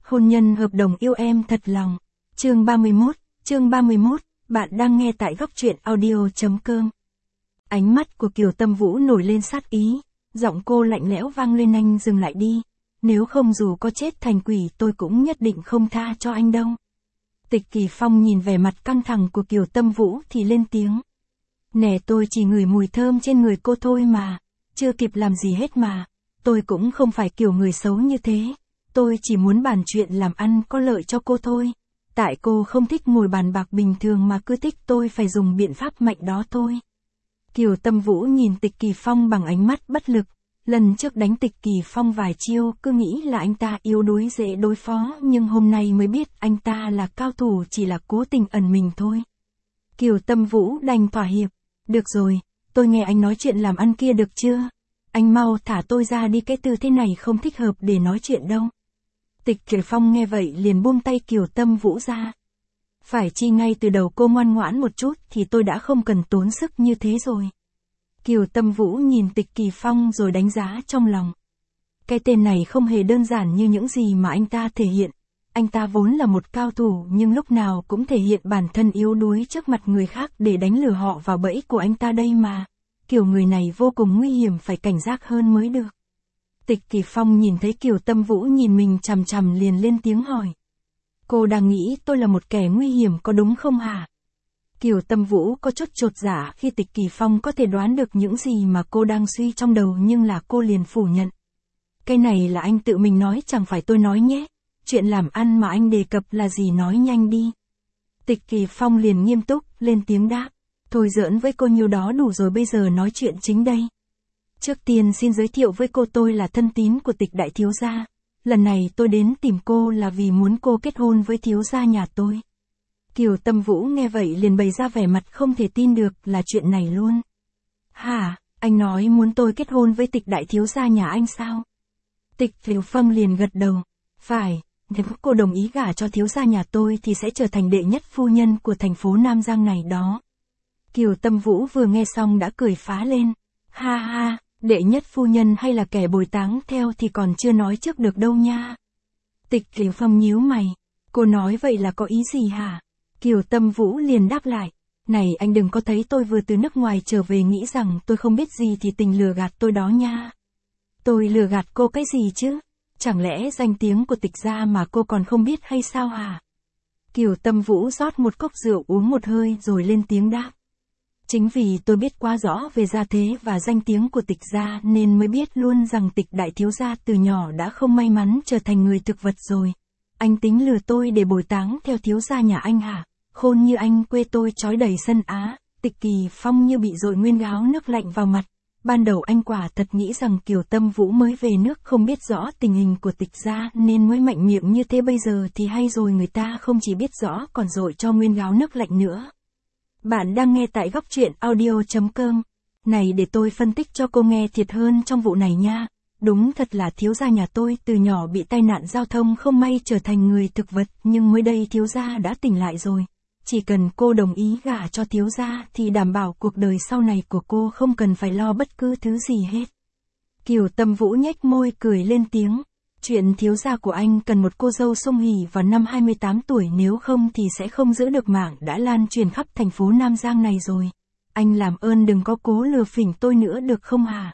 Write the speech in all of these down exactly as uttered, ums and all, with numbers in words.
Hôn nhân hợp đồng yêu em thật lòng. Chương ba mươi mốt, chương ba mươi mốt, bạn đang nghe tại góc truyện audio.com. Ánh mắt của Kiều Tâm Vũ nổi lên sát ý, giọng cô lạnh lẽo vang lên, anh dừng lại đi, nếu không dù có chết thành quỷ tôi cũng nhất định không tha cho anh đâu. Tịch Kỳ Phong nhìn vẻ mặt căng thẳng của Kiều Tâm Vũ thì lên tiếng. Nè, tôi chỉ ngửi mùi thơm trên người cô thôi mà, chưa kịp làm gì hết mà, tôi cũng không phải kiểu người xấu như thế, tôi chỉ muốn bàn chuyện làm ăn có lợi cho cô thôi. Tại cô không thích ngồi bàn bạc bình thường mà cứ thích tôi phải dùng biện pháp mạnh đó thôi. Kiều Tâm Vũ nhìn Tịch Kỳ Phong bằng ánh mắt bất lực, lần trước đánh Tịch Kỳ Phong vài chiêu cứ nghĩ là anh ta yếu đuối dễ đối phó, nhưng hôm nay mới biết anh ta là cao thủ, chỉ là cố tình ẩn mình thôi. Kiều Tâm Vũ đành thỏa hiệp, được rồi, tôi nghe anh nói chuyện làm ăn kia được chưa? Anh mau thả tôi ra đi, cái tư thế này không thích hợp để nói chuyện đâu. Tịch Kỳ Phong nghe vậy liền buông tay Kiều Tâm Vũ ra. Phải chi ngay từ đầu cô ngoan ngoãn một chút thì tôi đã không cần tốn sức như thế rồi. Kiều Tâm Vũ nhìn Tịch Kỳ Phong rồi đánh giá trong lòng. Cái tên này không hề đơn giản như những gì mà anh ta thể hiện. Anh ta vốn là một cao thủ nhưng lúc nào cũng thể hiện bản thân yếu đuối trước mặt người khác để đánh lừa họ vào bẫy của anh ta đây mà. Kiểu người này vô cùng nguy hiểm, phải cảnh giác hơn mới được. Tịch Kỳ Phong nhìn thấy Kiều Tâm Vũ nhìn mình chằm chằm liền lên tiếng hỏi. Cô đang nghĩ tôi là một kẻ nguy hiểm có đúng không hả? Kiều Tâm Vũ có chút chột dạ khi Tịch Kỳ Phong có thể đoán được những gì mà cô đang suy trong đầu, nhưng là cô liền phủ nhận. Cái này là anh tự mình nói, chẳng phải tôi nói nhé. Chuyện làm ăn mà anh đề cập là gì, nói nhanh đi. Tịch Kỳ Phong liền nghiêm túc lên tiếng đáp. Thôi giỡn với cô nhiêu đó đủ rồi, bây giờ nói chuyện chính đây. Trước tiên xin giới thiệu với cô, tôi là thân tín của Tịch đại thiếu gia. Lần này tôi đến tìm cô là vì muốn cô kết hôn với thiếu gia nhà tôi. Kiều Tâm Vũ nghe vậy liền bày ra vẻ mặt không thể tin được, là chuyện này luôn. Hả, anh nói muốn tôi kết hôn với Tịch đại thiếu gia nhà anh sao? Tịch Kiều Phong liền gật đầu. Phải, nếu cô đồng ý gả cho thiếu gia nhà tôi thì sẽ trở thành đệ nhất phu nhân của thành phố Nam Giang này đó. Kiều Tâm Vũ vừa nghe xong đã cười phá lên. Ha ha, đệ nhất phu nhân hay là kẻ bồi táng theo thì còn chưa nói trước được đâu nha. Tịch Kiều Phong nhíu mày. Cô nói vậy là có ý gì hả? Kiều Tâm Vũ liền đáp lại. Này anh đừng có thấy tôi vừa từ nước ngoài trở về nghĩ rằng tôi không biết gì thì tình lừa gạt tôi đó nha. Tôi lừa gạt cô cái gì chứ? Chẳng lẽ danh tiếng của Tịch gia mà cô còn không biết hay sao hả? Kiều Tâm Vũ rót một cốc rượu uống một hơi rồi lên tiếng đáp. Chính vì tôi biết quá rõ về gia thế và danh tiếng của Tịch gia nên mới biết luôn rằng Tịch đại thiếu gia từ nhỏ đã không may mắn trở thành người thực vật rồi. Anh tính lừa tôi để bồi táng theo thiếu gia nhà anh hả? Khôn như anh, quê tôi trói đầy sân Á. Tịch Kỳ Phong như bị dội nguyên gáo nước lạnh vào mặt. Ban đầu anh quả thật nghĩ rằng Kiều Tâm Vũ mới về nước không biết rõ tình hình của Tịch gia nên mới mạnh miệng như thế, bây giờ thì hay rồi, người ta không chỉ biết rõ còn dội cho nguyên gáo nước lạnh nữa. Bạn đang nghe tại góc truyện audio.com. Này, để tôi phân tích cho cô nghe thiệt hơn trong vụ này nha. Đúng thật là thiếu gia nhà tôi từ nhỏ bị tai nạn giao thông không may trở thành người thực vật, nhưng mới đây thiếu gia đã tỉnh lại rồi. Chỉ cần cô đồng ý gả cho thiếu gia thì đảm bảo cuộc đời sau này của cô không cần phải lo bất cứ thứ gì hết. Kiều Tâm Vũ nhếch môi cười lên tiếng. Chuyện thiếu gia của anh cần một cô dâu sung hỉ vào năm hai mươi tám tuổi, nếu không thì sẽ không giữ được mạng đã lan truyền khắp thành phố Nam Giang này rồi. Anh làm ơn đừng có cố lừa phỉnh tôi nữa được không hả?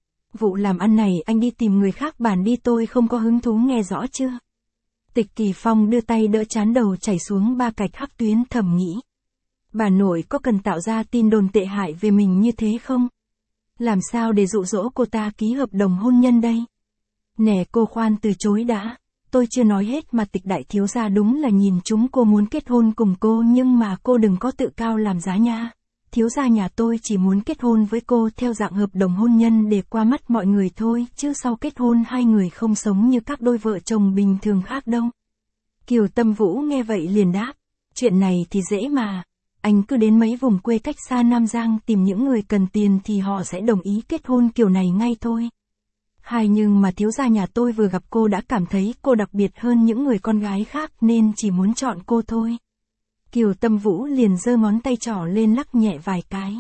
Vụ làm ăn này anh đi tìm người khác bàn đi, tôi không có hứng thú, nghe rõ chưa? Tịch Kỳ Phong đưa tay đỡ trán đầu chảy xuống ba cạch hắc tuyến, thầm nghĩ. Bà nội có cần tạo ra tin đồn tệ hại về mình như thế không? Làm sao để dụ dỗ cô ta ký hợp đồng hôn nhân đây? Nè, cô khoan từ chối đã. Tôi chưa nói hết mà, Tịch đại thiếu gia đúng là nhìn chúng cô, muốn kết hôn cùng cô, nhưng mà cô đừng có tự cao làm giá nha. Thiếu gia nhà tôi chỉ muốn kết hôn với cô theo dạng hợp đồng hôn nhân để qua mắt mọi người thôi, chứ sau kết hôn hai người không sống như các đôi vợ chồng bình thường khác đâu. Kiều Tâm Vũ nghe vậy liền đáp. Chuyện này thì dễ mà. Anh cứ đến mấy vùng quê cách xa Nam Giang tìm những người cần tiền thì họ sẽ đồng ý kết hôn kiểu này ngay thôi. Hai, nhưng mà thiếu gia nhà tôi vừa gặp cô đã cảm thấy cô đặc biệt hơn những người con gái khác nên chỉ muốn chọn cô thôi. Kiều Tâm Vũ liền giơ ngón tay trỏ lên lắc nhẹ vài cái.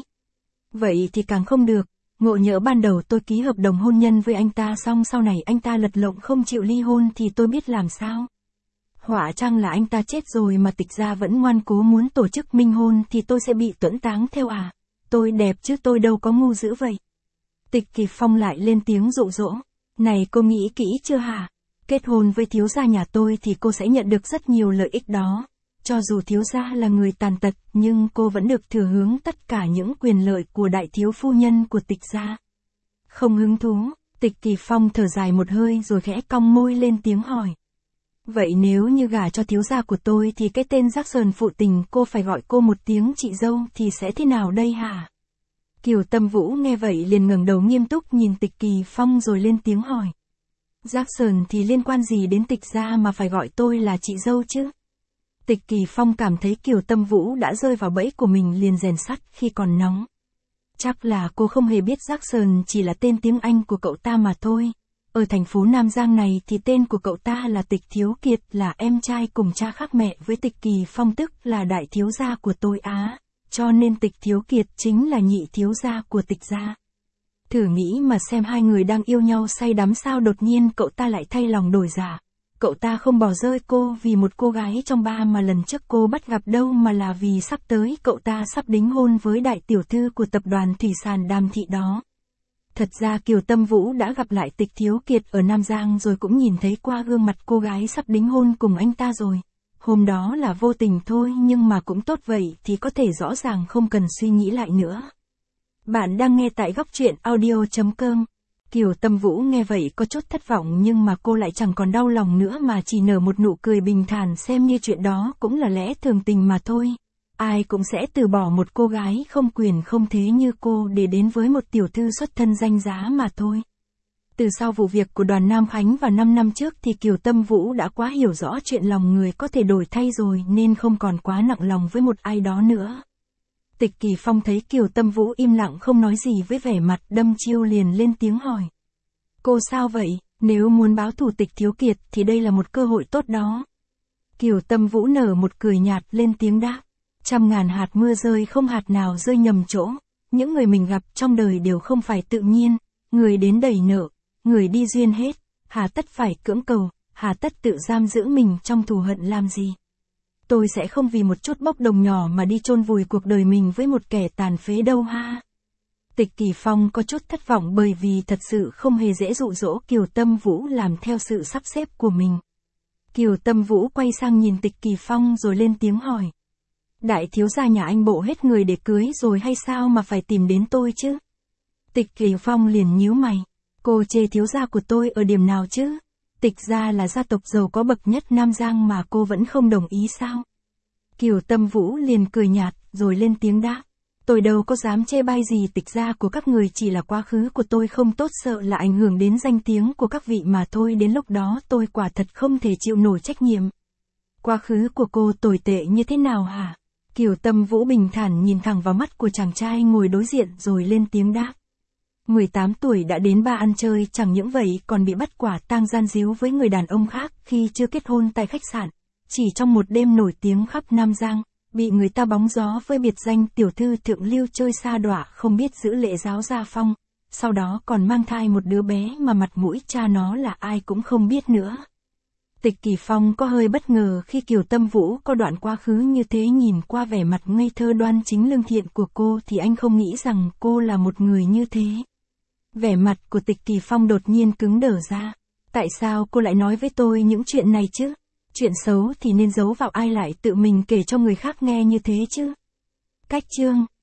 Vậy thì càng không được, ngộ nhỡ ban đầu tôi ký hợp đồng hôn nhân với anh ta xong sau này anh ta lật lọng không chịu ly hôn thì tôi biết làm sao. Họa chăng là anh ta chết rồi mà Tịch gia vẫn ngoan cố muốn tổ chức minh hôn thì tôi sẽ bị tuẫn táng theo à? Tôi đẹp chứ tôi đâu có ngu dữ vậy. Tịch Kỳ Phong lại lên tiếng dụ dỗ. Này cô nghĩ kỹ chưa hả? Kết hôn với thiếu gia nhà tôi thì cô sẽ nhận được rất nhiều lợi ích đó. Cho dù thiếu gia là người tàn tật nhưng cô vẫn được thừa hưởng tất cả những quyền lợi của đại thiếu phu nhân của Tịch gia. Không hứng thú, Tịch Kỳ Phong thở dài một hơi rồi khẽ cong môi lên tiếng hỏi. Vậy nếu như gả cho thiếu gia của tôi thì cái tên Jackson phụ tình cô phải gọi cô một tiếng chị dâu thì sẽ thế nào đây hả? Kiều Tâm Vũ nghe vậy liền ngẩng đầu nghiêm túc nhìn Tịch Kỳ Phong rồi lên tiếng hỏi. Jackson thì liên quan gì đến Tịch gia mà phải gọi tôi là chị dâu chứ? Tịch Kỳ Phong cảm thấy Kiều Tâm Vũ đã rơi vào bẫy của mình liền rèn sắt khi còn nóng. Chắc là cô không hề biết Jackson chỉ là tên tiếng Anh của cậu ta mà thôi. Ở thành phố Nam Giang này thì tên của cậu ta là Tịch Thiếu Kiệt, là em trai cùng cha khác mẹ với Tịch Kỳ Phong, tức là đại thiếu gia của tôi á. Cho nên Tịch Thiếu Kiệt chính là nhị thiếu gia của Tịch gia. Thử nghĩ mà xem, hai người đang yêu nhau say đắm sao đột nhiên cậu ta lại thay lòng đổi dạ. Cậu ta không bỏ rơi cô vì một cô gái trong ba mà lần trước cô bắt gặp đâu, mà là vì sắp tới cậu ta sắp đính hôn với đại tiểu thư của tập đoàn thủy sản Đàm Thị đó. Thật ra Kiều Tâm Vũ đã gặp lại Tịch Thiếu Kiệt ở Nam Giang rồi cũng nhìn thấy qua gương mặt cô gái sắp đính hôn cùng anh ta rồi. Hôm đó là vô tình thôi nhưng mà cũng tốt, vậy thì có thể rõ ràng không cần suy nghĩ lại nữa. Bạn đang nghe tại góc truyện audio chấm com. Kiều Tâm Vũ nghe vậy có chút thất vọng nhưng mà cô lại chẳng còn đau lòng nữa mà chỉ nở một nụ cười bình thản, xem như chuyện đó cũng là lẽ thường tình mà thôi. Ai cũng sẽ từ bỏ một cô gái không quyền không thế như cô để đến với một tiểu thư xuất thân danh giá mà thôi. Từ sau vụ việc của Đoàn Nam Khánh vào năm năm trước thì Kiều Tâm Vũ đã quá hiểu rõ chuyện lòng người có thể đổi thay rồi nên không còn quá nặng lòng với một ai đó nữa. Tịch Kỳ Phong thấy Kiều Tâm Vũ im lặng không nói gì với vẻ mặt đâm chiêu liền lên tiếng hỏi. Cô sao vậy? Nếu muốn báo thù Tịch Thiếu Kiệt thì đây là một cơ hội tốt đó. Kiều Tâm Vũ nở một cười nhạt lên tiếng đáp. Trăm ngàn hạt mưa rơi không hạt nào rơi nhầm chỗ. Những người mình gặp trong đời đều không phải tự nhiên. Người đến đầy nợ, người đi duyên hết. Hà tất phải cưỡng cầu, hà tất tự giam giữ mình trong thù hận làm gì? Tôi sẽ không vì một chút bốc đồng nhỏ mà đi chôn vùi cuộc đời mình với một kẻ tàn phế đâu ha. Tịch Kỳ Phong có chút thất vọng bởi vì thật sự không hề dễ dụ dỗ Kiều Tâm Vũ làm theo sự sắp xếp của mình. Kiều Tâm Vũ quay sang nhìn Tịch Kỳ Phong rồi lên tiếng hỏi. Đại thiếu gia nhà anh bộ hết người để cưới rồi hay sao mà phải tìm đến tôi chứ? Tịch Kỳ Phong liền nhíu mày. Cô chê thiếu gia của tôi ở điểm nào chứ? Tịch gia là gia tộc giàu có bậc nhất Nam Giang mà cô vẫn không đồng ý sao? Kiều Tâm Vũ liền cười nhạt rồi lên tiếng đáp. Tôi đâu có dám chê bai gì Tịch gia của các người, chỉ là quá khứ của tôi không tốt, sợ là ảnh hưởng đến danh tiếng của các vị mà thôi, đến lúc đó tôi quả thật không thể chịu nổi trách nhiệm. Quá khứ của cô tồi tệ như thế nào hả? Kiều Tâm Vũ bình thản nhìn thẳng vào mắt của chàng trai ngồi đối diện rồi lên tiếng đáp. mười tám tuổi đã đến ba ăn chơi, chẳng những vậy còn bị bắt quả tang gian díu với người đàn ông khác khi chưa kết hôn tại khách sạn. Chỉ trong một đêm nổi tiếng khắp Nam Giang, bị người ta bóng gió với biệt danh tiểu thư thượng lưu chơi sa đọa không biết giữ lễ giáo gia phong, sau đó còn mang thai một đứa bé mà mặt mũi cha nó là ai cũng không biết nữa. Tịch Kỳ Phong có hơi bất ngờ khi Kiều Tâm Vũ có đoạn quá khứ như thế, nhìn qua vẻ mặt ngây thơ đoan chính lương thiện của cô thì anh không nghĩ rằng cô là một người như thế. Vẻ mặt của Tịch Kỳ Phong đột nhiên cứng đờ ra. Tại sao cô lại nói với tôi những chuyện này chứ? Chuyện xấu thì nên giấu vào, ai lại tự mình kể cho người khác nghe như thế chứ? Cách chương